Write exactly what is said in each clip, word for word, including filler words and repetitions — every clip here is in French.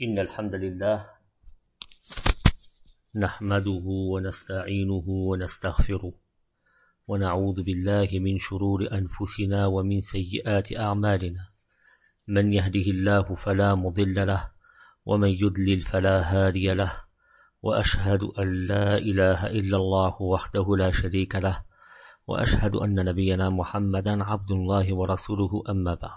إن الحمد لله نحمده ونستعينه ونستغفره ونعوذ بالله من شرور أنفسنا ومن سيئات أعمالنا من يهده الله فلا مضل له ومن يضلل فلا هادي له وأشهد أن لا إله إلا الله وحده لا شريك له وأشهد أن نبينا محمدا عبد الله ورسوله أما بعد.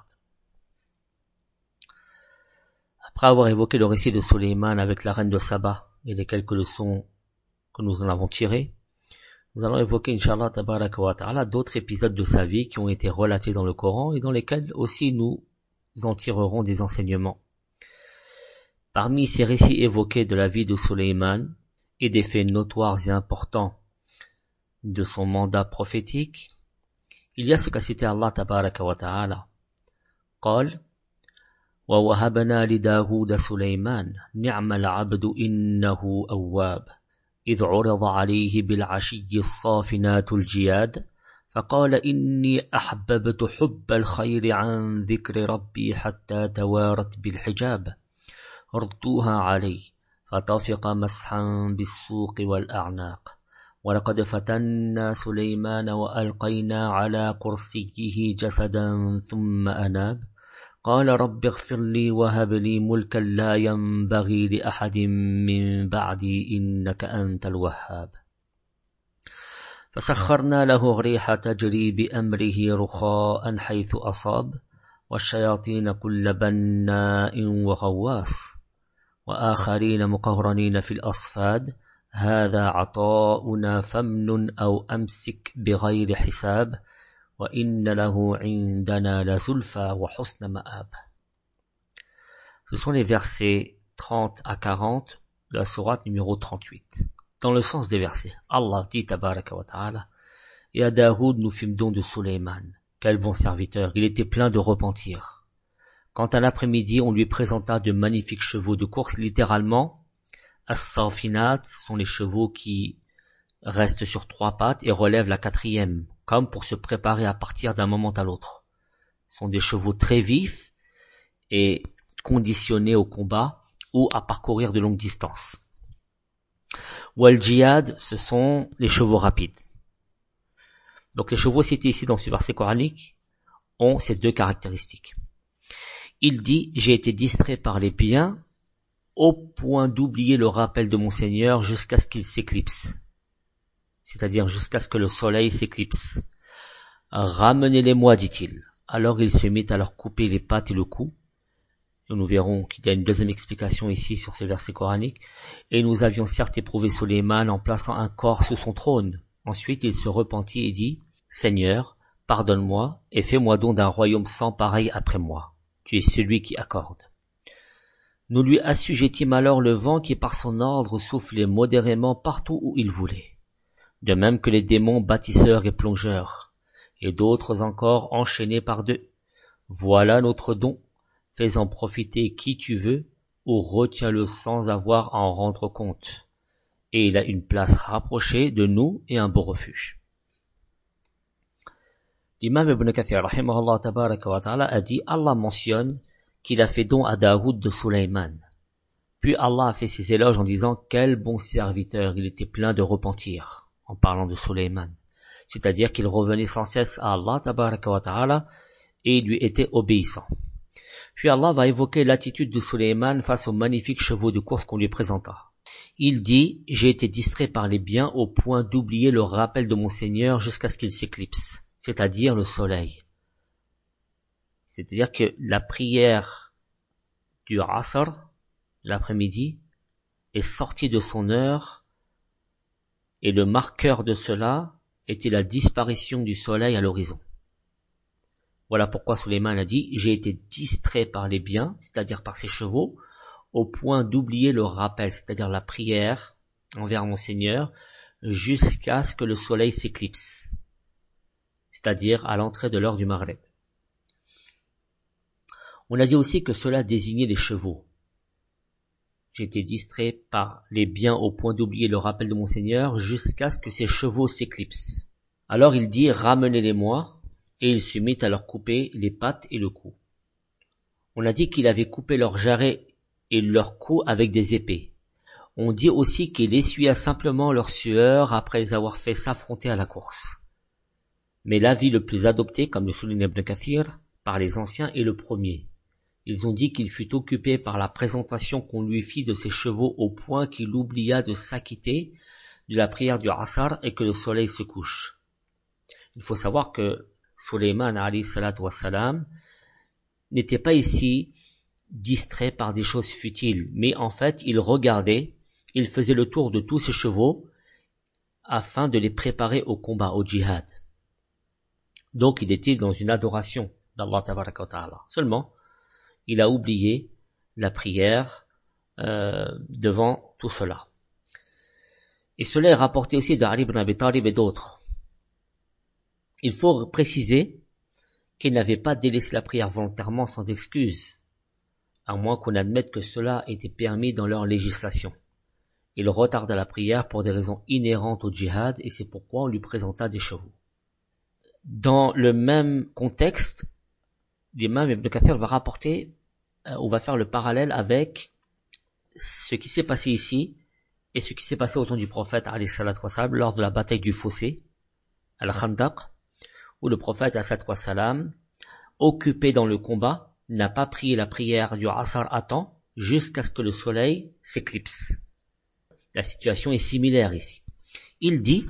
Après avoir évoqué le récit de Sulayman avec la reine de Saba et les quelques leçons que nous en avons tirées, nous allons évoquer, Inch'Allah, tabaraka wa ta'ala, d'autres épisodes de sa vie qui ont été relatés dans le Coran et dans lesquels aussi nous en tirerons des enseignements. Parmi ces récits évoqués de la vie de Sulayman et des faits notoires et importants de son mandat prophétique, il y a ce qu'a cité Allah tabaraka wa ta'ala. قال وَوَهَبْنَا لِدَاوُودَ سُلَيْمَانَ نِعْمَ الْعَبْدُ إِنَّهُ أَوَّابٌ إِذْ عُرِضَ عَلَيْهِ بِالْعَشِيِّ الصَّافِنَاتُ الْجِيَادُ فقال إني أحببت حب الخير عن ذكر ربي حتى توارت بالحجاب ردوها علي فطفق مسحا بالسوق والأعناق ولقد فتنا سليمان وألقينا على كرسيه جسدا ثم أناب قال رب اغفر لي وهب لي ملكا لا ينبغي لأحد من بعدي إنك أنت الوهاب فسخرنا له الريح تجري بأمره رخاء حيث أصاب والشياطين كل بناء وغواص وآخرين مقرنين في الأصفاد هذا عطاؤنا فامنن أو أمسك بغير حساب وإن له عندنا لزلفى وحسن مآب. Ce sont les versets trente à quarante de la sourate numéro trente-huit. Dans le sens des versets, Allah dit tabaraka wa ta'ala, et à Daoud nous fîmes don de Sulayman. Quel bon serviteur, il était plein de repentir. Quand à l'après-midi on lui présenta de magnifiques chevaux de course, littéralement, as-safinat, ce sont les chevaux qui restent sur trois pattes et relèvent la quatrième, comme pour se préparer à partir d'un moment à l'autre. Ce sont des chevaux très vifs et conditionnés au combat ou à parcourir de longues distances. Wal-Jiyad, ce sont les chevaux rapides. Donc les chevaux cités ici dans ce verset coranique ont ces deux caractéristiques. Il dit, j'ai été distrait par les biens au point d'oublier le rappel de mon Seigneur jusqu'à ce qu'il s'éclipse. C'est-à-dire jusqu'à ce que le soleil s'éclipse. Ramenez-les-moi, dit-il. Alors il se mit à leur couper les pattes et le cou. Et nous verrons qu'il y a une deuxième explication ici sur ce verset coranique. Et nous avions certes éprouvé Sulayman en plaçant un corps sous son trône. Ensuite il se repentit et dit, Seigneur, pardonne-moi et fais-moi don d'un royaume sans pareil après moi. Tu es celui qui accorde. Nous lui assujettîmes alors le vent qui par son ordre soufflait modérément partout où il voulait. De même que les démons bâtisseurs et plongeurs, et d'autres encore enchaînés par deux. Voilà notre don, fais-en profiter qui tu veux, ou retiens-le sans avoir à en rendre compte. Et il a une place rapprochée de nous et un beau refuge. L'imam Ibn Kathir, rahimahullah tabaraka wa ta'ala, a dit, Allah mentionne qu'il a fait don à Daoud de Sulayman. Puis Allah a fait ses éloges en disant, quel bon serviteur, il était plein de repentir. En parlant de Sulayman, c'est-à-dire qu'il revenait sans cesse à Allah tabaraka wa ta'ala et il lui était obéissant. Puis Allah va évoquer l'attitude de Sulayman face aux magnifiques chevaux de course qu'on lui présenta. Il dit, j'ai été distrait par les biens au point d'oublier le rappel de mon Seigneur jusqu'à ce qu'il s'éclipse, c'est-à-dire le soleil. C'est-à-dire que la prière du Asr, l'après-midi, est sortie de son heure. Et le marqueur de cela était la disparition du soleil à l'horizon. Voilà pourquoi Sulayman a dit, j'ai été distrait par les biens, c'est-à-dire par ses chevaux, au point d'oublier le rappel, c'est-à-dire la prière envers mon Seigneur, jusqu'à ce que le soleil s'éclipse, c'est-à-dire à l'entrée de l'heure du Maghrib. On a dit aussi que cela désignait les chevaux. J'ai été distrait par les biens au point d'oublier le rappel de mon Seigneur jusqu'à ce que ses chevaux s'éclipsent. Alors il dit, ramenez-les-moi, et il se mit à leur couper les pattes et le cou. On a dit qu'il avait coupé leurs jarrets et leurs coups avec des épées. On dit aussi qu'il essuya simplement leur sueur après les avoir fait s'affronter à la course. Mais l'avis le plus adopté, comme le souligne Ibn Kathir, par les anciens est le premier. Ils ont dit qu'il fut occupé par la présentation qu'on lui fit de ses chevaux au point qu'il oublia de s'acquitter de la prière du Asr et que le soleil se couche. Il faut savoir que Sulayman alayhi salatu wassalam n'était pas ici distrait par des choses futiles, mais en fait il regardait, il faisait le tour de tous ses chevaux afin de les préparer au combat, au djihad. Donc il était dans une adoration d'Allah tabaraka wa ta'ala. Seulement, il a oublié la prière euh, devant tout cela. Et cela est rapporté aussi d'Ali ibn Abi Talib et d'autres. Il faut préciser qu'il n'avait pas délaissé la prière volontairement sans excuse, à moins qu'on admette que cela était permis dans leur législation. Il retarda la prière pour des raisons inhérentes au djihad et c'est pourquoi on lui présenta des chevaux. Dans le même contexte, l'imam Ibn Kathir va rapporter, euh, on va faire le parallèle avec ce qui s'est passé ici et ce qui s'est passé au temps du prophète alayhi salatu wassalam lors de la bataille du fossé, al-Khandaq, où le prophète alayhi salatu wassalam, occupé dans le combat, n'a pas prié la prière du Asr à temps jusqu'à ce que le soleil s'éclipse. La situation est similaire ici. Il dit,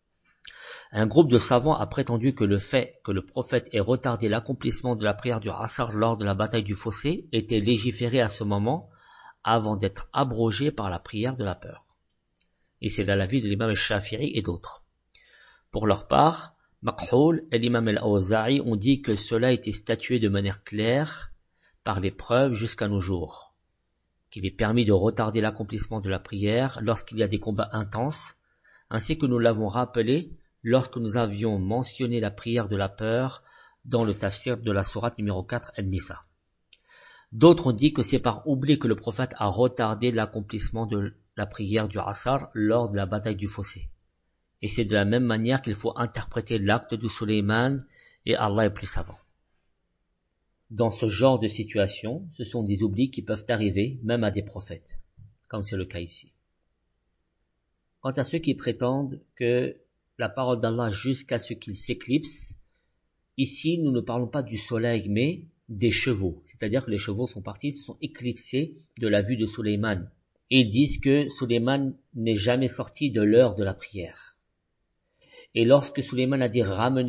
un groupe de savants a prétendu que le fait que le prophète ait retardé l'accomplissement de la prière du Asr lors de la bataille du fossé était légiféré à ce moment avant d'être abrogé par la prière de la peur. Et c'est là l'avis de l'imam al-Shafi'i et d'autres. Pour leur part, Makhul et l'imam al-Awza'i ont dit que cela était statué de manière claire par les preuves jusqu'à nos jours, qu'il est permis de retarder l'accomplissement de la prière lorsqu'il y a des combats intenses, ainsi que nous l'avons rappelé lorsque nous avions mentionné la prière de la peur dans le tafsir de la sourate numéro quatre An-Nisa. D'autres ont dit que c'est par oubli que le prophète a retardé l'accomplissement de la prière du Asr lors de la bataille du fossé. Et c'est de la même manière qu'il faut interpréter l'acte de Sulayman et Allah est plus savant. Dans ce genre de situation, ce sont des oublis qui peuvent arriver même à des prophètes, comme c'est le cas ici. Quant à ceux qui prétendent que la parole d'Allah jusqu'à ce qu'il s'éclipse, ici nous ne parlons pas du soleil mais des chevaux, c'est-à-dire que les chevaux sont partis, se sont éclipsés de la vue de Sulayman. Et ils disent que Sulayman n'est jamais sorti de l'heure de la prière. Et lorsque Sulayman a dit « ramenez-les-moi »,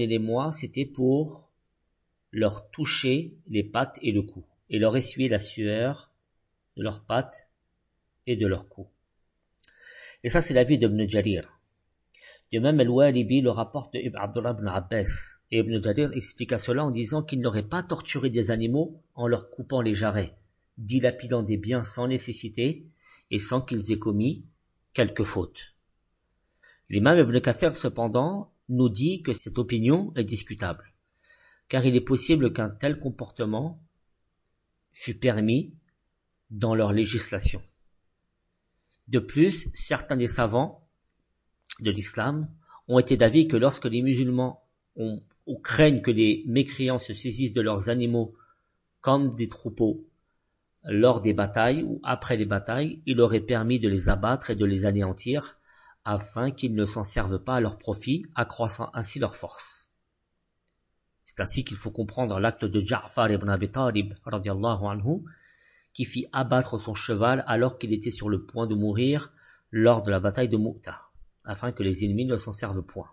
c'était pour leur toucher les pattes et le cou, et leur essuyer la sueur de leurs pattes et de leur cou. Et ça c'est l'avis d'Ibn Jarir. De même, Al-Walibi le rapporte de Ibn Abdullah ibn Abbas, et Ibn Jarir expliqua cela en disant qu'il n'aurait pas torturé des animaux en leur coupant les jarrets, dilapidant des biens sans nécessité et sans qu'ils aient commis quelque faute. L'imam Ibn Kathir, cependant, nous dit que cette opinion est discutable, car il est possible qu'un tel comportement fût permis dans leur législation. De plus, certains des savants de l'islam ont été d'avis que lorsque les musulmans ont, ou craignent que les mécréants se saisissent de leurs animaux comme des troupeaux lors des batailles ou après les batailles, il aurait permis de les abattre et de les anéantir afin qu'ils ne s'en servent pas à leur profit, accroissant ainsi leur force. C'est ainsi qu'il faut comprendre l'acte de Ja'far ibn Abi Talib radiyallahu anhu qui fit abattre son cheval alors qu'il était sur le point de mourir lors de la bataille de Mu'tah, afin que les ennemis ne s'en servent point.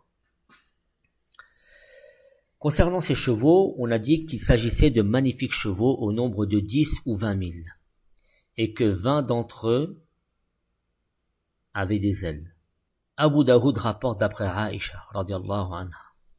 Concernant ces chevaux, on a dit qu'il s'agissait de magnifiques chevaux au nombre de dix ou vingt mille, et que vingt d'entre eux avaient des ailes. Abu Daoud rapporte d'après Aïcha, radiyallahu anha.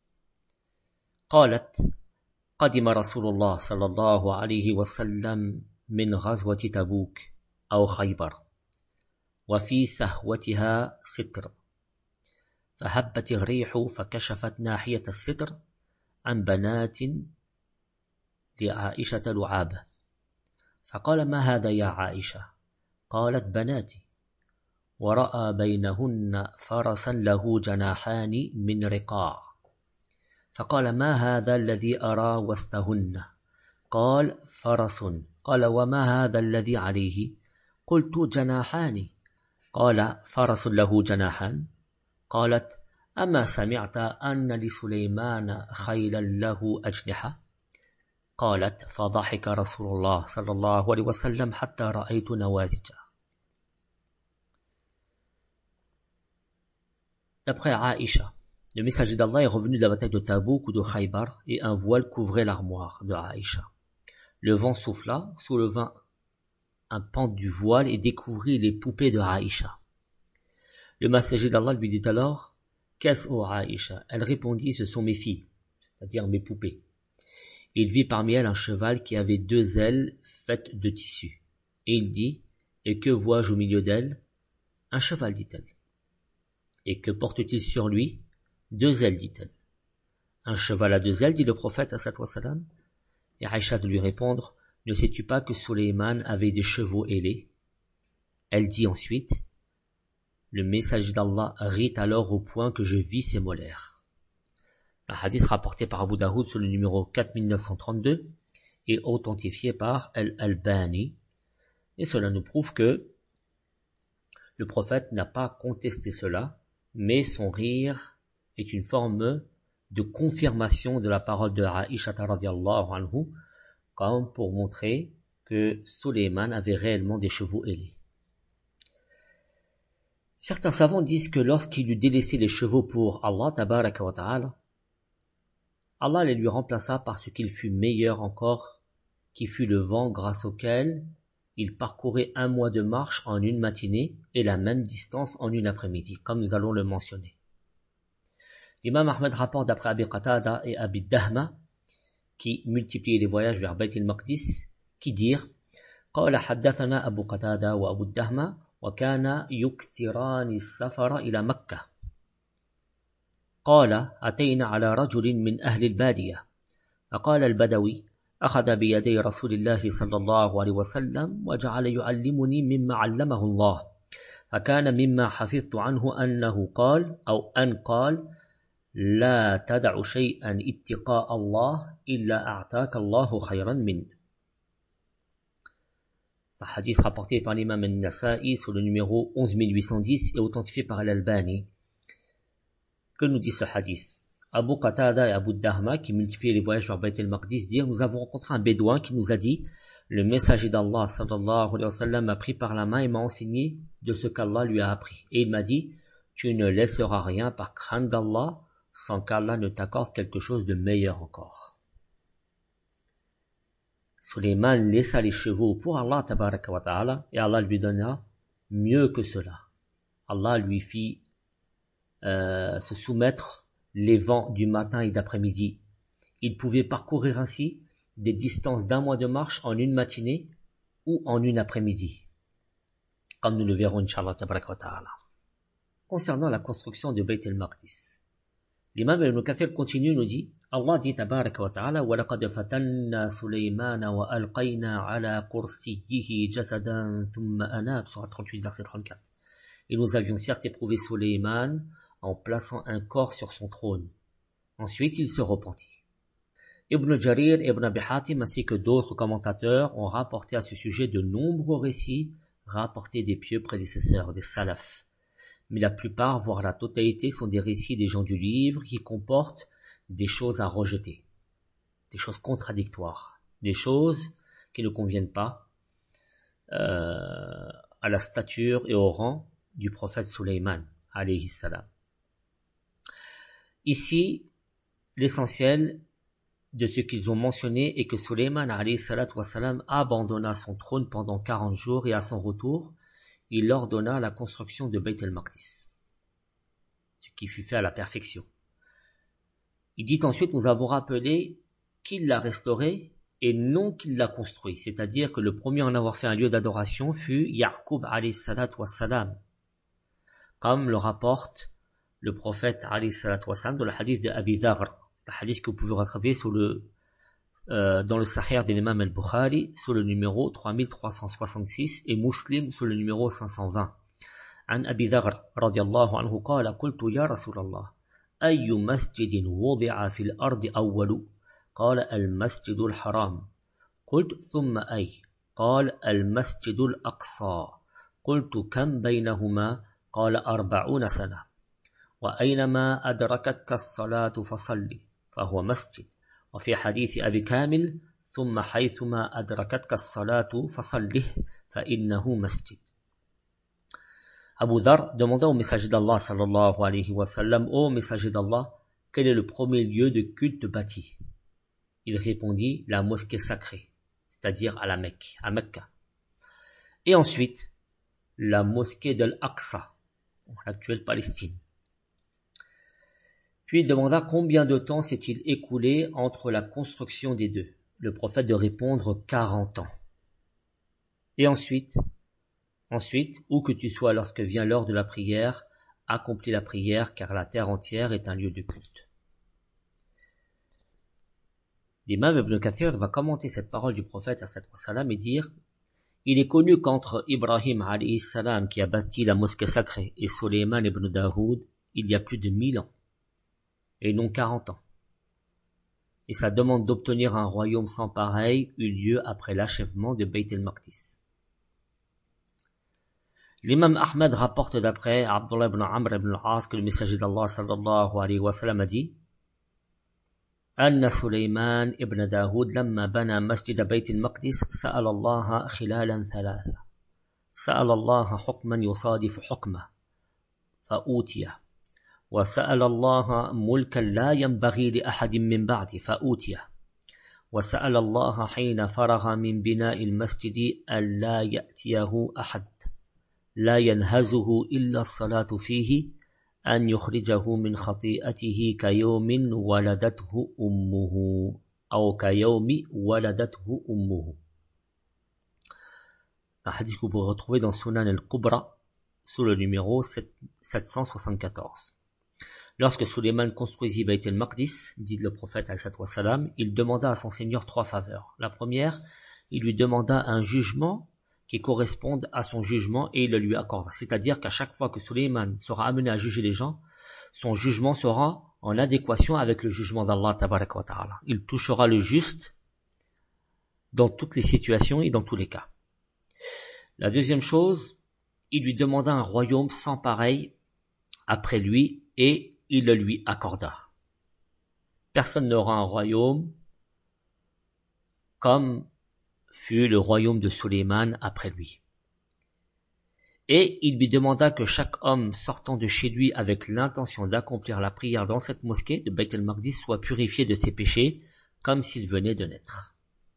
قالت قدم رسول الله صلى الله عليه وسلم من غزوة تبوك أو خيبر وفي سهوتها ستر فهبت الريح فكشفت ناحية الستر عن بنات لعائشة لعابة فقال ما هذا يا عائشة قالت بناتي ورأى بينهن فرسا له جناحان من رقاع فقال ما هذا الذي أرى وسطهن قال فرس قال وما هذا الذي عليه قلت جناحان قال فرس له جناحان قالت أما سمعت أن لسليمان خيلا له أجنحة قالت فضحك رسول الله صلى الله عليه وسلم حتى رأيت نوازجه. D'après Aïcha, le messager d'Allah est revenu de la bataille de Tabouk ou de Khaybar et un voile couvrait l'armoire de Aïcha. Le vent souffla, souleva un pan du voile et découvrit les poupées de Aïcha. Le messager d'Allah lui dit alors « Qu'est-ce, ô Aïcha ?» Elle répondit « Ce sont mes filles, c'est-à-dire mes poupées. » Il vit parmi elles un cheval qui avait deux ailes faites de tissu. Et il dit « Et que vois-je au milieu d'elles ?» « Un cheval, dit-elle. « Et que porte-t-il sur lui ?» « Deux ailes, dit-elle. « Un cheval à deux ailes, dit le prophète, sallallahu alayhi wa sallam. Et Aïcha de lui répondre « Ne sais-tu pas que Sulayman avait des chevaux ailés ?» Elle dit ensuite « Le messager d'Allah rit alors au point que je vis ses molaires. » Un hadith rapporté par Abu Daoud sur le numéro quatre mille neuf cent trente-deux et authentifié par Al-Albani. Et cela nous prouve que le prophète n'a pas contesté cela, mais son rire est une forme de confirmation de la parole de Aïcha radhiyallahu anhu, comme pour montrer que Sulayman avait réellement des chevaux ailés. Certains savants disent que lorsqu'il eut délaissé les chevaux pour Allah tabaraka wa ta'ala, Allah les lui remplaça par ce qu'il fut meilleur encore, qui fut le vent grâce auquel il parcourait un mois de marche en une matinée et la même distance en une après-midi, comme nous allons le mentionner. L'imam Ahmed rapporte d'après Abi Qatada et Abi Dahma, qui multipliaient les voyages vers Bayt al-Maqdis, qui dirent قال حدثنا أبو قتادة وأبو الدهمة وكان يكثران السفر إلى مكة قال أتينا على رجل من أهل البادية فقال البدوي أخذ بيدي رسول الله صلى الله عليه وسلم وجعل يعلمني مما علمه الله فكان مما حفظت عنه أنه قال أو أن قال لا تدع شيئا اتقاء الله إلا أعطاك الله خيرا منه. C'est un hadith rapporté par l'imam al-Nasa'i sur le numéro onze mille huit cent dix et authentifié par al-Albani. Que nous dit ce hadith? Abu Qatada et Abu Dahma, qui multipliaient les voyages vers Bayt al-Maqdis, dirent: nous avons rencontré un bédouin qui nous a dit: le messager d'Allah sallallahu alayhi wa sallam m'a pris par la main et m'a enseigné de ce qu'Allah lui a appris. Et il m'a dit: tu ne laisseras rien par crainte d'Allah sans qu'Allah ne t'accorde quelque chose de meilleur encore. Sulayman laissa les chevaux pour Allah tabaraka wa ta'ala et Allah lui donna mieux que cela. Allah lui fit euh, se soumettre les vents du matin et d'après-midi. Il pouvait parcourir ainsi des distances d'un mois de marche en une matinée ou en une après-midi, comme nous le verrons Inch'Allah tabaraka wa ta'ala. Concernant la construction de Bayt al-Maqdis, l'imam Ibn Kathir continue, nous dit: Allah dit tabaraka wa ta'ala: وَلَقَدْ فَتَنَّا سُلَيْمَانَ وَأَلْقَيْنَا عَلَى كُرْسِيِّهِ جَسَدًا ثُمَّ أَنَابَ, Sourate trente-huit, verset trente-quatre. Et nous avions certes éprouvé Sulayman en plaçant un corps sur son trône. Ensuite, il se repentit. Ibn Jarir et Ibn Abi Hatim ainsi que d'autres commentateurs ont rapporté à ce sujet de nombreux récits rapportés des pieux prédécesseurs, des salafs. Mais la plupart, voire la totalité, sont des récits des gens du livre qui comportent des choses à rejeter, des choses contradictoires, des choses qui ne conviennent pas euh, à la stature et au rang du prophète Sulayman, alayhi salam. Ici, l'essentiel de ce qu'ils ont mentionné est que Sulayman, alayhi salatu wa salam, abandonna son trône pendant quarante jours et à son retour, il ordonna la construction de Bayt al-Maqdis, ce qui fut fait à la perfection. Il dit ensuite: nous avons rappelé qu'il l'a restauré et non qu'il l'a construit, c'est-à-dire que le premier à en avoir fait un lieu d'adoration fut Ya'qub alayhi salatu wa salam, comme le rapporte le prophète alayhi salatu wa salam dans le hadith de Abi Dharr. C'est un hadith que vous pouvez retrouver sur le, euh, dans le Sahih de l'imam al-Bukhari sur le numéro trois mille trois cent soixante-six et Muslim sur le numéro cinq cent vingt. عن أبي ذر رضي الله عنه قال: قلت يا رسول الله أي مسجد وضع في الأرض أول؟ قال: المسجد الحرام. قلت: ثم أي؟ قال المسجد الأقصى قلت كم بينهما قال أربعون سنة وأينما أدركتك الصلاة فصلي فهو مسجد وفي حديث أبي كامل ثم حيثما أدركتك الصلاة فصله فإنه مسجد. Abu Dhar demanda au messager d'Allah sallallahu alayhi wa sallam, ô messager d'Allah, quel est le premier lieu de culte bâti? Il répondit, la mosquée sacrée, c'est-à-dire à la Mecque, à Mecca. Et ensuite, la mosquée d'Al-Aqsa, l'actuelle Palestine. Puis il demanda combien de temps s'est-il écoulé entre la construction des deux. Le prophète de répondre quarante ans. Et ensuite, ensuite, où que tu sois lorsque vient l'heure de la prière, accomplis la prière car la terre entière est un lieu de culte. L'imam Ibn Kathir va commenter cette parole du prophète sallam et dire il est connu qu'entre Ibrahim alayhi salam qui a bâti la mosquée sacrée et Sulayman ibn Daoud, il y a plus de mille ans, et non quarante ans. Et sa demande d'obtenir un royaume sans pareil eut lieu après l'achèvement de Bayt el-Maqdis. L'imam Ahmed rapporte d'après Abdullah ibn Amr ibn al-As que le messager d'Allah sallallahu alayhi wa sallam a dit أن سليمان ابن داود لما بنى مسجد بيت المقدس سأل الله خلالا ثلاثة سأل الله حكما يصادف حكمه فأوتيه وسأل الله ملكا لا ينبغي لأحد من بعده فأوتيه وسأل الله حين فرغ من بناء المسجد ألا يأتيه أحد لا ينهزه إلا الصلاة فيه أن يخرجه من خطيئته كيوم ولدته أمه أو كيوم ولدته أمه. Un hadith que vous pouvez retrouver dans Sunan al-Kubra sous le numéro sept cent soixante-quatorze. Lorsque Sulayman construisit Bayt el-Maqdis, dit le prophète alayhi wa sallam, il demanda à son Seigneur trois faveurs. La première, il lui demanda un jugement qui corresponde à son jugement et il le lui accorde. C'est-à-dire qu'à chaque fois que Sulayman sera amené à juger les gens, son jugement sera en adéquation avec le jugement d'Allah tabaraka wa ta'ala. Il touchera le juste dans toutes les situations et dans tous les cas. La deuxième chose, il lui demanda un royaume sans pareil après lui et il le lui accorda. Personne n'aura un royaume comme fut le royaume de Sulayman après lui. Et il lui demanda que chaque homme sortant de chez lui avec l'intention d'accomplir la prière dans cette mosquée de Bayt el-Maqdis soit purifié de ses péchés comme s'il venait de naître.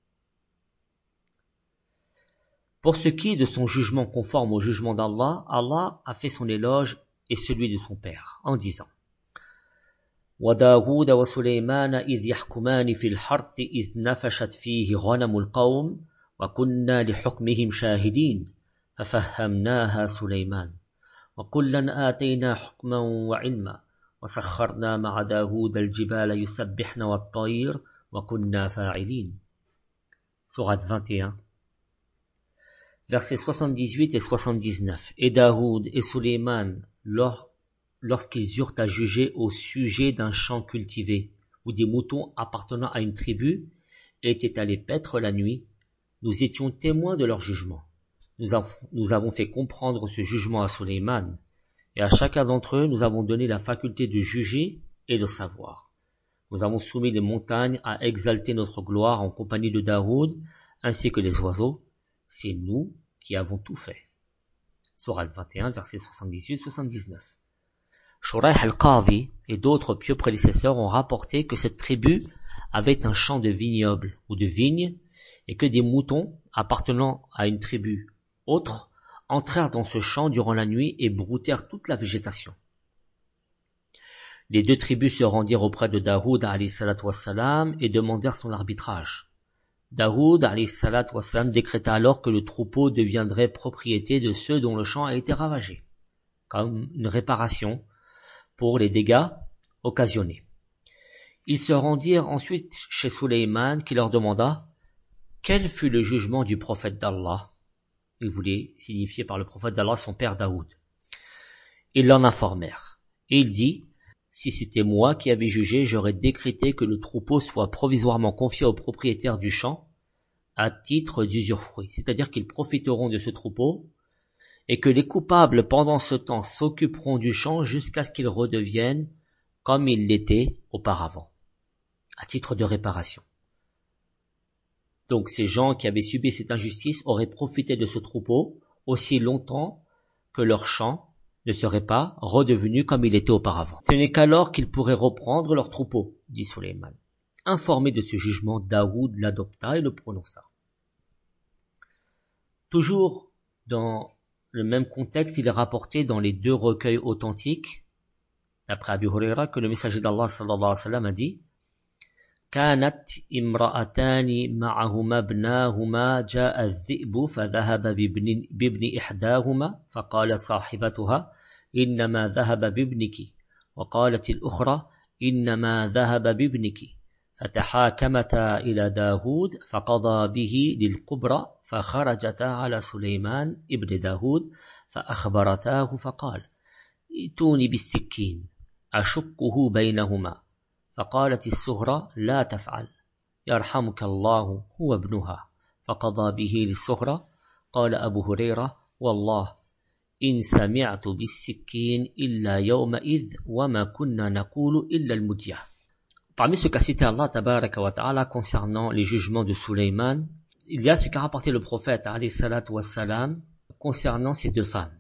Pour ce qui est de son jugement conforme au jugement d'Allah, Allah a fait son éloge et celui de son père en disant وَدَاوُودَ وَسُلَيْمَانَ إِذْ يَحْكُمَانِ فِي الْحَرْثِ إِذْ نَفَشَتْ فِيهِ غَنَمُ الْقَوْمِ وَكُنَّا لِحُكْمِهِمْ شَاهِدِينَ فَفَهَّمْنَاهَا سُلَيْمَانَ وَكُلًّا آتَيْنَا حُكْمًا وَعِلْمًا وَسَخَّرْنَا مَعَ دَاوُودَ الْجِبَالَ يُسَبِّحْنَ وَالطَّيْرَ وَكُنَّا فَاعِلِينَ. Sourate vingt et un, versets soixante-dix-huit et soixante-dix-neuf. Et Daoud et Sulayman, lors lorsqu'ils eurent à juger au sujet d'un champ cultivé, où des moutons appartenant à une tribu étaient allés paître la nuit, nous étions témoins de leur jugement. Nous, av- nous avons fait comprendre ce jugement à Sulayman, et à chacun d'entre eux, nous avons donné la faculté de juger et de savoir. Nous avons soumis les montagnes à exalter notre gloire en compagnie de Daoud, ainsi que les oiseaux. C'est nous qui avons tout fait. Sourate vingt et un, versets soixante-dix-huit soixante-dix-neuf. Shuraih al-Qadhi et d'autres pieux prédécesseurs ont rapporté que cette tribu avait un champ de vignobles ou de vignes et que des moutons appartenant à une tribu autre entrèrent dans ce champ durant la nuit et broutèrent toute la végétation. Les deux tribus se rendirent auprès de Daoud alayhi salatu wassalam et demandèrent son arbitrage. Daoud alayhi salatu wassalam décréta alors que le troupeau deviendrait propriété de ceux dont le champ a été ravagé, comme une réparation pour les dégâts occasionnés. Ils se rendirent ensuite chez Sulayman qui leur demanda quel fut le jugement du prophète d'Allah. Il voulait signifier par le prophète d'Allah son père Daoud. Ils l'en informèrent. Et il dit, si c'était moi qui avais jugé, j'aurais décrété que le troupeau soit provisoirement confié au propriétaire du champ, à titre d'usufruit, c'est-à-dire qu'ils profiteront de ce troupeau et que les coupables pendant ce temps s'occuperont du champ jusqu'à ce qu'ils redeviennent comme ils l'étaient auparavant, à titre de réparation. Donc ces gens qui avaient subi cette injustice auraient profité de ce troupeau aussi longtemps que leur champ ne serait pas redevenu comme il était auparavant. Ce n'est qu'alors qu'ils pourraient reprendre leur troupeau, dit Sulayman. Informé de ce jugement, Daoud l'adopta et le prononça. Toujours dans le même contexte, il est rapporté dans les deux recueils authentiques, d'après Abu Huraira, que le messager d'Allah sallallahu alayhi wa sallam a dit كانت امرأتان معهما ابناهما جاء الذئب فذهب بابن, بابن إحداهما فقال صاحبتها إنما ذهب بابنك وقالت الأخرى إنما ذهب بابنك فتحاكمتا إلى داود فقضى به للكبرى فخرجتا على سليمان ابن داود فأخبرتاه فقال ائتوني بالسكين أشقه بينهما فقالت الصغرى لا تفعل يرحمك الله هو ابنها فقضى به للصغرى قال أبو هريرة والله إن سمعت بالسكين إلا يومئذ وما كنا نقول إلا المدية. Parmi ce qu'a cité Allah tabaraka wa ta'ala concernant les jugements de Sulayman, il y a ce qu'a rapporté le prophète alayhi salatu wassalam concernant ces deux femmes.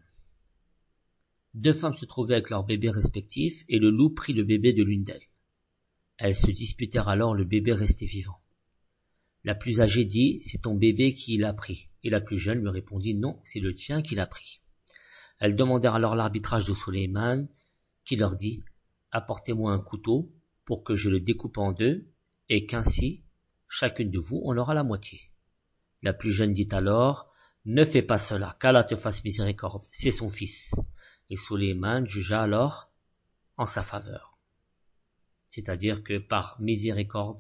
Deux femmes se trouvaient avec leurs bébés respectifs et le loup prit le bébé de l'une d'elles. Elles se disputèrent alors, le bébé restait vivant. La plus âgée dit, c'est ton bébé qui l'a pris. Et la plus jeune lui répondit, non, c'est le tien qui l'a pris. Elles demandèrent alors l'arbitrage de Sulayman, qui leur dit, apportez-moi un couteau pour que je le découpe en deux, et qu'ainsi, chacune de vous, on aura la moitié. La plus jeune dit alors, ne fais pas cela, qu'Allah te fasse miséricorde, c'est son fils. Et Sulayman jugea alors en sa faveur. C'est-à-dire que par miséricorde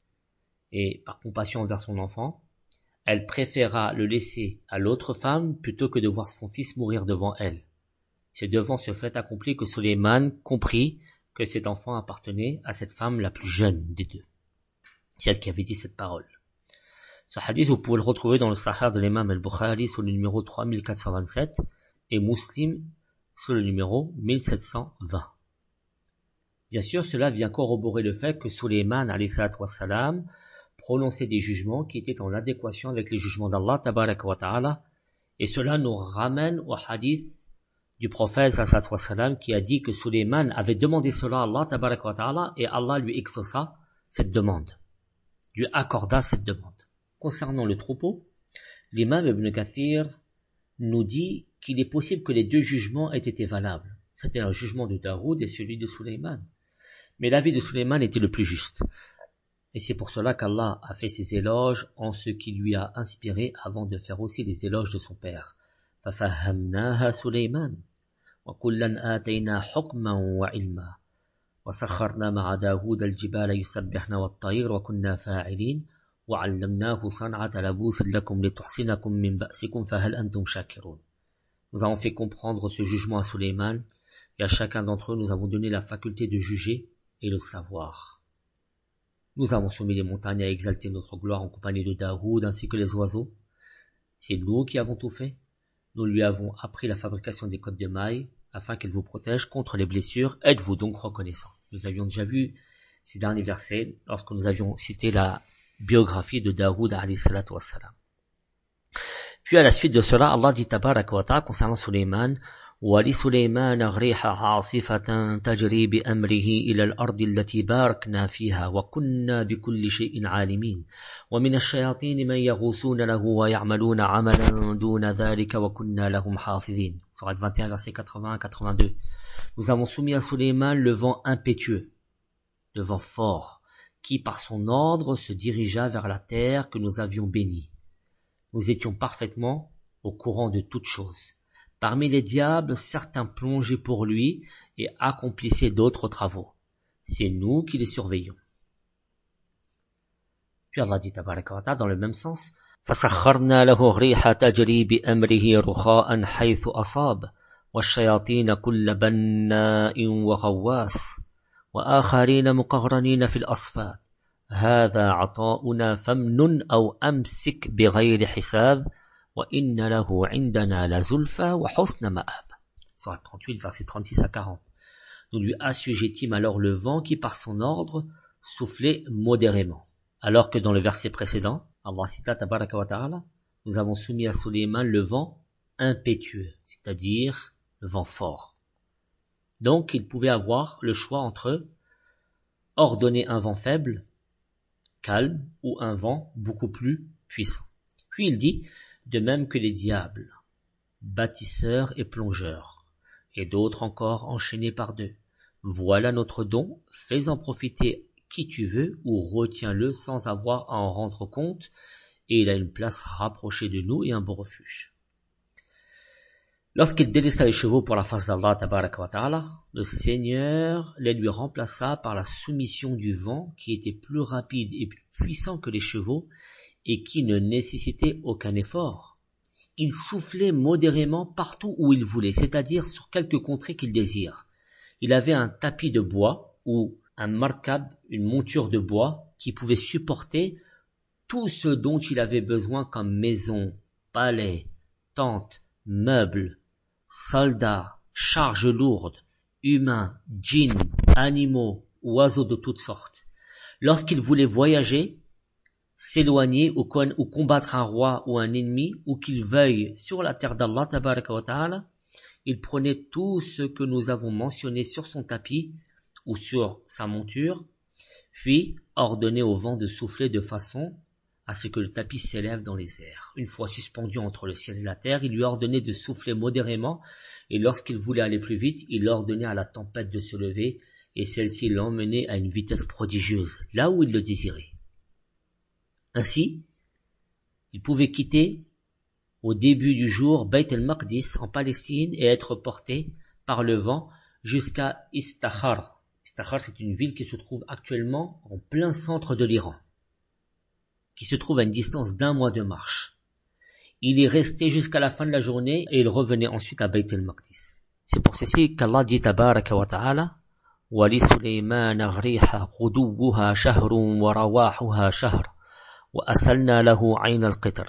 et par compassion envers son enfant, elle préféra le laisser à l'autre femme plutôt que de voir son fils mourir devant elle. C'est devant ce fait accompli que Sulayman comprit que cet enfant appartenait à cette femme la plus jeune des deux, celle qui avait dit cette parole. Ce hadith, vous pouvez le retrouver dans le Sahih de l'imam al-Bukhari sur le numéro trois mille quatre cent vingt-sept et Muslim sur le numéro mille sept cent vingt. Bien sûr, cela vient corroborer le fait que Sulayman alayhi salatu wassalam prononçait des jugements qui étaient en adéquation avec les jugements d'Allah tabaraka wa ta'ala, et cela nous ramène au hadith du prophète sallallahu alayhi wa sallam qui a dit que Sulayman avait demandé cela à Allah tabaraka wa ta'ala et Allah lui exauça cette demande, lui accorda cette demande. Concernant le troupeau, l'imam Ibn Kathir nous dit qu'il est possible que les deux jugements aient été valables. C'était un jugement de Daoud et celui de Sulayman. Mais l'avis de Sulayman était le plus juste. Et c'est pour cela qu'Allah a fait ses éloges en ce qui lui a inspiré avant de faire aussi les éloges de son père. فَفَهَّمْنَاهَا سُلَيْمَانَ وَكُلًّا آتَيْنَا حُكْمًا وَعِلْمًا وَسَخَّرْنَا مَعَ دَاوُودَ الْجِبَالَ يُسَبِّحْنَ وَالطَّيْرَ وَكُنَّا فَاعِلِينَ وَعَلَّمْنَاهُ صَنْعَةَ لَبُوسٍ لَكُمْ لِتُحْصِنَكُم مِّن بَأْسِكُمْ فَهَلْ أَنتُمْ شَاكِرُونَ. Nous avons fait comprendre ce jugement à Sulayman, et à chacun d'entre eux nous avons donné la faculté de juger et le savoir. Nous avons soumis les montagnes à exalter notre gloire en compagnie de Daoud ainsi que les oiseaux. C'est nous qui avons tout fait. Nous lui avons appris la fabrication des cottes de mailles afin qu'elle vous protège contre les blessures. Êtes-vous donc reconnaissants? Nous avions déjà vu ces derniers versets lorsque nous avions cité la biographie de Daoud alayhi salatu wassalam. Puis à la suite de cela, Allah dit tabaraka wa ta'ala concernant Sulayman, وَلِسُلَيْمَانَ الرِّيحَ عَاصِفَةً تَجْرِي بِأَمْرِهِ إِلَى الْأَرْضِ الَّتِي بَارَكْنَا فِيهَا وَكُنَّا بِكُلِّ شَيْءٍ عَالِمِينَ وَمِنَ الشَّيَاطِينِ مَن يَغُوصُونَ لَهُ وَيَعْمَلُونَ عَمَلًا دُونَ ذَلِكَ وَكُنَّا لَهُمْ حَافِظِينَ. Sourate vingt et un, versets quatre-vingts à quatre-vingt-deux. Nous avons soumis à Sulayman le vent impétueux, le vent fort, qui par son ordre se dirigea vers la terre que nous avions bénie. Nous étions parfaitement au courant de toutes choses. Parmi les diables, certains plongeaient pour lui et accomplissaient d'autres travaux. C'est nous qui les surveillons. Puis Allah dit tabaraka wa ta'ala dans le même sens, فَسَخَّرْنَا لَهُ الرِّيحَ تَجْرِي بِأَمْرِهِ رُخَاءً حَيْثُ أَصَابَ وَالشَّيَاطِينَ كُلَّ بَنَّاءٍ وَغَوَّاصٍ وَآخَرِينَ مُقَرَّنِينَ فِي الْأَصْفَادِ هذا عطاؤنا فامنن أو أمسك بغير حساب وإن له عندنا لزلفى وحسن مآب. Sourate trente-huit, versets trente-six à quarante. Nous lui assujettîmes alors le vent qui par son ordre soufflait modérément. Alors que dans le verset précédent, Allah cita tabaraka wa ta'ala, nous avons soumis à Sulayman le vent impétueux, c'est-à-dire le vent fort. Donc il pouvait avoir le choix entre ordonner un vent faible, calme, ou un vent beaucoup plus puissant. Puis il dit, de même que les diables, bâtisseurs et plongeurs, et d'autres encore enchaînés par deux. Voilà notre don, fais-en profiter qui tu veux ou retiens-le sans avoir à en rendre compte, et il a une place rapprochée de nous et un bon refuge. Lorsqu'il délaissa les chevaux pour la face d'Allah tabaraka wa ta'ala, le Seigneur les lui remplaça par la soumission du vent qui était plus rapide et plus puissant que les chevaux et qui ne nécessitait aucun effort. Il soufflait modérément partout où il voulait, c'est-à-dire sur quelque contrée qu'il désire. Il avait un tapis de bois ou un markab, une monture de bois qui pouvait supporter tout ce dont il avait besoin comme maison, palais, tentes, meubles, soldats, charges lourdes, humains, djinns, animaux, oiseaux de toutes sortes. Lorsqu'il voulait voyager, s'éloigner ou, con- ou combattre un roi ou un ennemi, ou qu'il veuille sur la terre d'Allah, tabaraka wa ta'ala, il prenait tout ce que nous avons mentionné sur son tapis ou sur sa monture, puis ordonnait au vent de souffler de façon à ce que le tapis s'élève dans les airs. Une fois suspendu entre le ciel et la terre, il lui ordonnait de souffler modérément, et lorsqu'il voulait aller plus vite, il ordonnait à la tempête de se lever, et celle-ci l'emmenait à une vitesse prodigieuse, là où il le désirait. Ainsi, il pouvait quitter au début du jour Bayt el-Maqdis en Palestine et être porté par le vent jusqu'à Istakhar. Istakhar, c'est une ville qui se trouve actuellement en plein centre de l'Iran, qui se trouve à une distance d'un mois de marche. Il est resté jusqu'à la fin de la journée et il revenait ensuite à Bayt el-Maqdis. C'est pour ceci qu'Allah dit tabaraka wa ta'ala وَلِسُلَيْمَانَ الرِّيحَ غُدُوُّهَا شَهْرٌ وَرَوَاحُهَا شَهْرٌ وَأَسَلْنَا لَهُ عَيْنَ الْقِطْرِ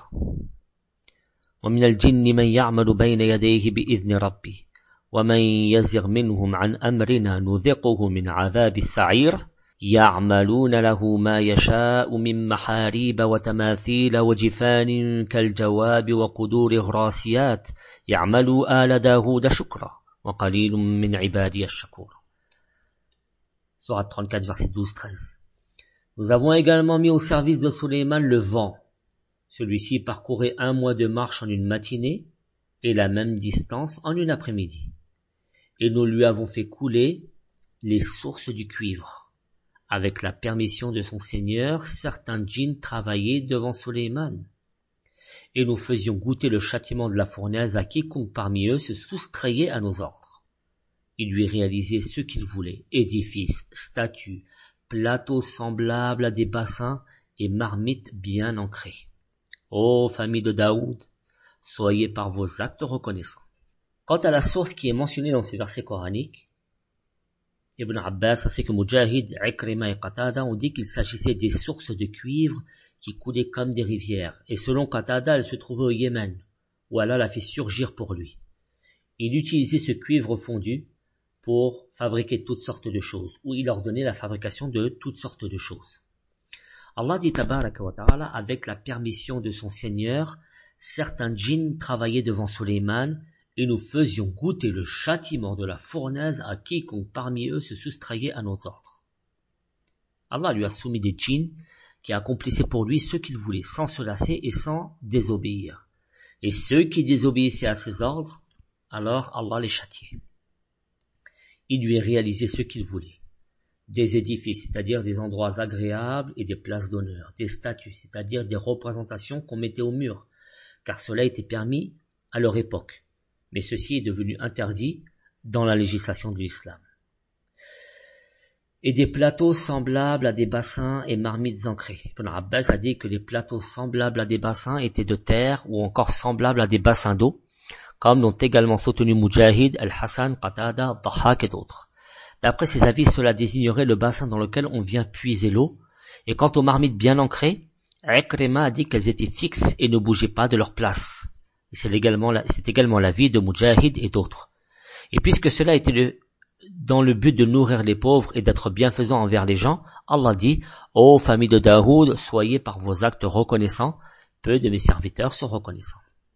وَمِنَ الْجِنِّ مَنْ يَعْمَلُ بَيْنَ يَدَيْهِ بِإِذْنِ رَبِّهِ وَمَنْ يَزِغْ مِنْهُمْ عَنْ أَمْرِنَا نُذِقُهُ مِنْ عَذَابِ السَّعِيرِ يَعْمَلُونَ لَهُ مَا يَشَاءُ مِنْ مَحَارِيبَ وَتَمَاثِيلَ وَجِفَانٍ كَالْجَوَابِ وَقُدُورِ غْرَاسِيَاتٍ يَعْمَلُوا آلَ دَاوُودَ شُكْرًا وَقَلِيلٌ مِنْ عِبَادِيَ الشَّكُورِ. Sourate trente-quatre, verset douze treize. Nous avons également mis au service de Sulayman le vent. Celui-ci parcourait un mois de marche en une matinée et la même distance en une après-midi. Et nous lui avons fait couler les sources du cuivre. Avec la permission de son Seigneur, certains djinns travaillaient devant Sulayman. Et nous faisions goûter le châtiment de la fournaise à quiconque parmi eux se soustrayait à nos ordres. Il lui réalisait ce qu'il voulait, édifices, statues, plateaux semblables à des bassins et marmites bien ancrées. Ô famille de Daoud, soyez par vos actes reconnaissants. Quant à la source qui est mentionnée dans ces versets coraniques, Ibn Abbas ainsi que Mujahid, Ikrima et Qatada ont dit qu'il s'agissait des sources de cuivre qui coulaient comme des rivières, et selon Qatada, elles se trouvaient au Yémen, où Allah l'a fait surgir pour lui. Il utilisait ce cuivre fondu pour fabriquer toutes sortes de choses, ou il ordonnait la fabrication de toutes sortes de choses. Allah dit tabaraka wa ta'ala, avec la permission de son Seigneur, certains djinns travaillaient devant Sulayman, et nous faisions goûter le châtiment de la fournaise à quiconque parmi eux se soustrayait à nos ordres. Allah lui a soumis des djinns qui accomplissaient pour lui ce qu'il voulait, sans se lasser et sans désobéir. Et ceux qui désobéissaient à ses ordres, alors Allah les châtiait. Il lui réalisait ce qu'il voulait. Des édifices, c'est-à-dire des endroits agréables et des places d'honneur. Des statues, c'est-à-dire des représentations qu'on mettait au mur, car cela était permis à leur époque. Mais ceci est devenu interdit dans la législation de l'islam. Et des plateaux semblables à des bassins et marmites ancrées. Ibn Abbas a dit que les plateaux semblables à des bassins étaient de terre ou encore semblables à des bassins d'eau, comme l'ont également soutenu Mujahid, Al-Hassan, Qatada, Dhahak et d'autres. D'après ces avis, cela désignerait le bassin dans lequel on vient puiser l'eau, Et quant aux marmites bien ancrées, Ikrima a dit qu'elles étaient fixes et ne bougeaient pas de leur place. Et c'est également, c'est également l'avis de Mujahid et d'autres. Et puisque cela était le, dans le but de nourrir les pauvres et d'être bienfaisant envers les gens, Allah dit « Ô famille de Daoud, soyez par vos actes reconnaissants, peu de mes serviteurs sont reconnaissants. »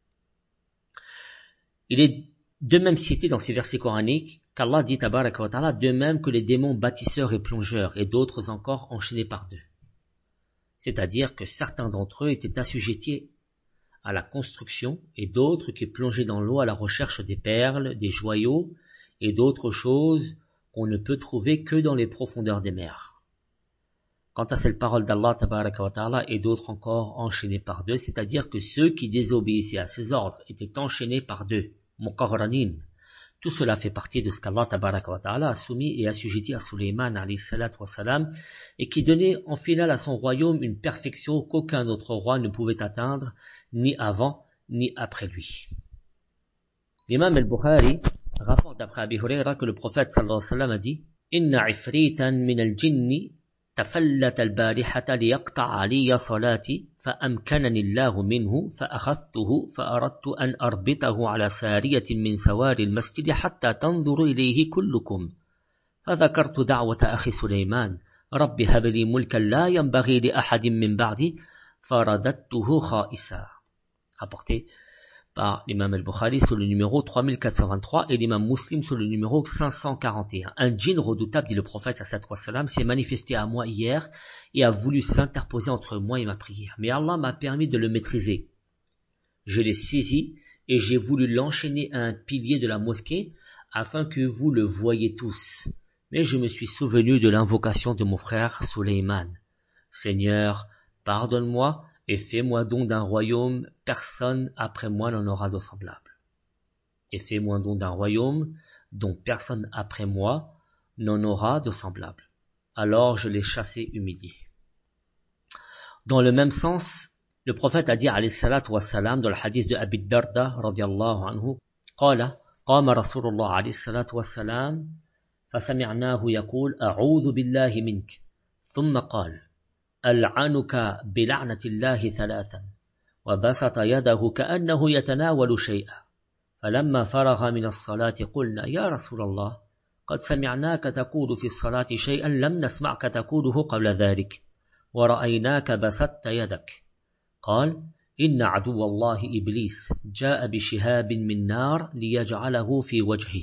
Il est de même cité dans ces versets coraniques qu'Allah dit tabaraka wa ta'ala de même que les démons bâtisseurs et plongeurs et d'autres encore enchaînés par deux. C'est-à-dire que certains d'entre eux étaient assujettis à la construction et d'autres qui plongeaient dans l'eau à la recherche des perles, des joyaux et d'autres choses qu'on ne peut trouver que dans les profondeurs des mers. Quant à cette parole d'Allah tabaraka wa ta'ala et d'autres encore enchaînés par deux, c'est-à-dire que ceux qui désobéissaient à ses ordres étaient enchaînés par deux, muqarranin. Tout cela fait partie de ce qu'Allah tabaraka wa ta'ala a soumis et assujetti à Sulayman alayhi salatu wa salam et qui donnait en finale à son royaume une perfection qu'aucun autre roi ne pouvait atteindre ni avant ni après lui. L'imam al-Bukhari rapporte d'après Abi Hurayra que le prophète sallallahu alayhi wa sallam a dit « Inna ifritan min al-jinni تفلت البارحة ليقطع علي صلاتي فأمكنني الله منه فأخذته فأردت أن أربطه على سارية من سوار المسجد حتى تنظر إليه كلكم فذكرت دعوة أخي سليمان رب هب لي ملكا لا ينبغي لأحد من بعدي فرددته خائسا. Rapporté par l'imam al-Bukhari sur le numéro trois mille quatre cent vingt-trois et l'imam Muslim sur le numéro cinq cent quarante et un. Un djinn redoutable, dit le prophète sallallahu alayhi wa sallam, s'est manifesté à moi hier et a voulu s'interposer entre moi et ma prière. Mais Allah m'a permis de le maîtriser. Je l'ai saisi et j'ai voulu l'enchaîner à un pilier de la mosquée afin que vous le voyiez tous. Mais je me suis souvenu de l'invocation de mon frère Sulayman. Seigneur, pardonne-moi et fais-moi don d'un royaume, personne après moi n'en aura de semblable. Et fais-moi don d'un royaume, dont personne après moi n'en aura de semblable. Alors je l'ai chassé humilié. Dans le même sens, le prophète a dit alayhi salatu wa salam dans le hadith de Abi Darda radiyallahu anhu, قال قام رسول الله عليه الصلاة والسلام فسمعناه يقول أعوذ بالله منك ثم قال ألعنك بلعنة الله ثلاثا وبسط يده كأنه يتناول شيئا فلما فرغ من الصلاة قلنا يا رسول الله قد سمعناك تقول في الصلاة شيئا لم نسمعك تقوله قبل ذلك ورأيناك بسطت يدك قال إن عدو الله إبليس جاء بشهاب من نار ليجعله في وجهه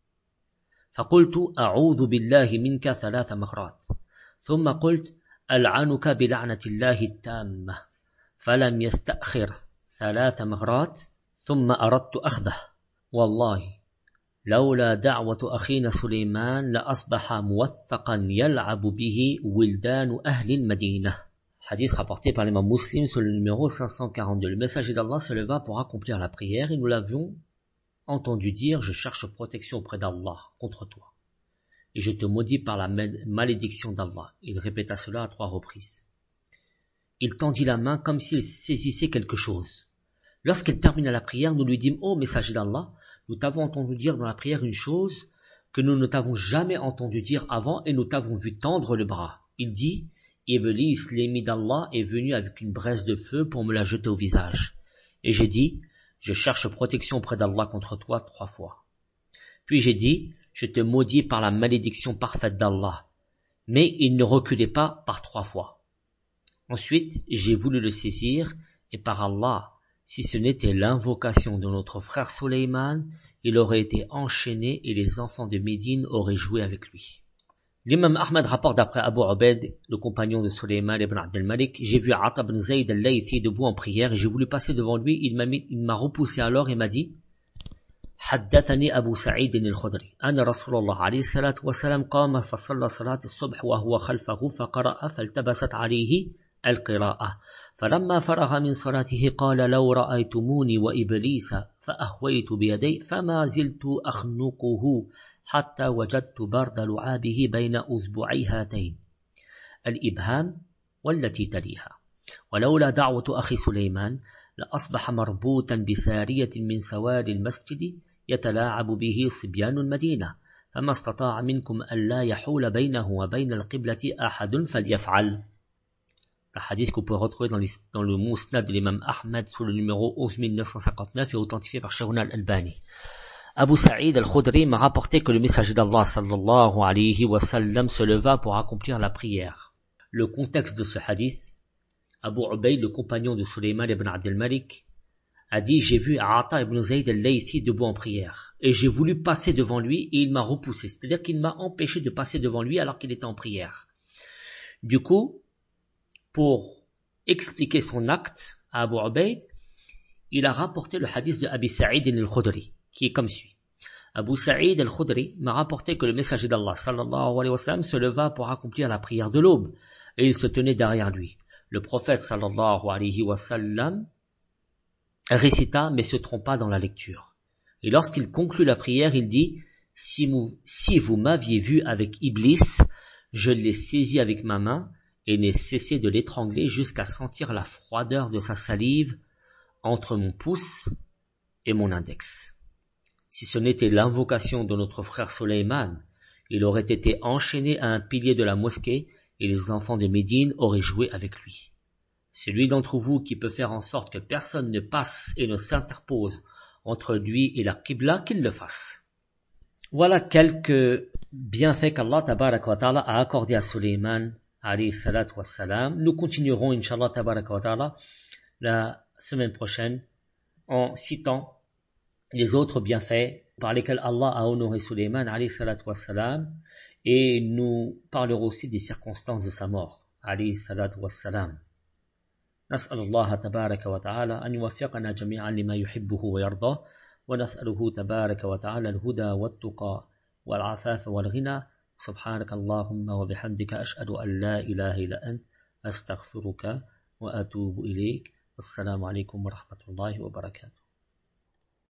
فقلت أعوذ بالله منك ثلاث مرات ثم قلت ألعنك بلعنة الله التامة فلم يستأخر ثلاث مرات ثم أردت أخذه والله لولا دعوة أخينا سليمان لأصبح موثقا يلعب به ولدان أهل المدينة. Hadith rapporté par l'imam Muslim sur le numéro cinq cent quarante-deux. Le messager d'Allah se leva pour accomplir la prière et nous l'avions entendu dire « Je cherche protection auprès d'Allah contre toi. Et je te maudis par la malédiction d'Allah. » Il répéta cela à trois reprises. Il tendit la main comme s'il saisissait quelque chose. Lorsqu'il termina la prière, nous lui dîmes « Ô messager d'Allah, nous t'avons entendu dire dans la prière une chose que nous ne t'avons jamais entendu dire avant et nous t'avons vu tendre le bras. » Il dit « Iblis, l'ennemi d'Allah, est venu avec une braise de feu pour me la jeter au visage. Et j'ai dit « Je cherche protection auprès d'Allah contre toi trois fois. » Puis j'ai dit « Je te maudis par la malédiction parfaite d'Allah. » Mais il ne reculait pas par trois fois. Ensuite, j'ai voulu le saisir et par Allah, si ce n'était l'invocation de notre frère Sulayman, il aurait été enchaîné et les enfants de Médine auraient joué avec lui. L'imam Ahmad rapporte d'après Abu Ubaid, le compagnon de Sulayman ibn Abd al-Malik, j'ai vu Ata ibn Zayd al-Laythi debout en prière et j'ai voulu passer devant lui, il m'a, mis, il m'a repoussé alors et m'a dit حدثني أبو سعيد الخدري أن رسول الله عليه الصلاة والسلام قام فصلى صلاة الصبح وهو خلفه فقرأ فالتبست عليه القراءة فلما فرغ من صلاته قال لو رأيتموني وإبليس فأهويت بيدي فما زلت أخنقه حتى وجدت برد لعابه بين أصبعي هاتين الإبهام والتي تليها ولولا دعوة أخي سليمان لأصبح مربوطا بسارية من سوار المسجد يتلاعب به صبيان المدينة فما استطاع منكم أن لا يحول بينه وبين القبلة أحد فليفعل. Un hadith que vous pouvez retrouver dans, les, dans le Mousnad de l'imam Ahmed sous le numéro onze mille neuf cent cinquante-neuf et authentifié par Sharon al-Albani. Abu Sa'id al-Khudri m'a rapporté que le messager d'Allah sallallahu alayhi wa sallam se leva pour accomplir la prière. Le contexte de ce hadith, Abu Ubayd, le compagnon de Sulayman ibn Abd al-Malik, a dit « J'ai vu Ata ibn Zayd al-Laythi debout en prière, et j'ai voulu passer devant lui et il m'a repoussé. » C'est-à-dire qu'il m'a empêché de passer devant lui alors qu'il était en prière. Du coup, pour expliquer son acte à Abu Ubayd, il a rapporté le hadith de Abi Sa'id al-Khudri, qui est comme suit. Abu Sa'id al-Khudri m'a rapporté que le messager d'Allah sallallahu alayhi wa sallam se leva pour accomplir la prière de l'aube, et il se tenait derrière lui. Le prophète sallallahu alayhi wa sallam récita mais se trompa dans la lecture. Et lorsqu'il conclut la prière, il dit « Si vous, si vous m'aviez vu avec Iblis, je l'ai saisi avec ma main et n'ai cessé de l'étrangler jusqu'à sentir la froideur de sa salive entre mon pouce et mon index. Si ce n'était l'invocation de notre frère Sulayman, il aurait été enchaîné à un pilier de la mosquée et les enfants de Médine auraient joué avec lui. Celui d'entre vous qui peut faire en sorte que personne ne passe et ne s'interpose entre lui et la Qibla, qu'il le fasse. » Voilà quelques bienfaits qu'Allah tabaraka wa ta'ala a accordés à Sulayman alayhi salatu wassalam. Nous continuerons inshallah tabaraka wa ta'ala la semaine prochaine en citant les autres bienfaits par lesquels Allah a honoré Sulayman alayhi salatu wassalam, et nous parlerons aussi des circonstances de sa mort alayhi salatu wassalam. نسأل الله تبارك وتعالى أن يوفقنا جميعا لما يحبه ويرضاه ونسأله تبارك وتعالى الهدى والتقى والعفاف والغنى سبحانك اللهم وبحمدك أشهد أن لا إله إلا أنت أستغفرك وأتوب إليك السلام عليكم ورحمة الله وبركاته.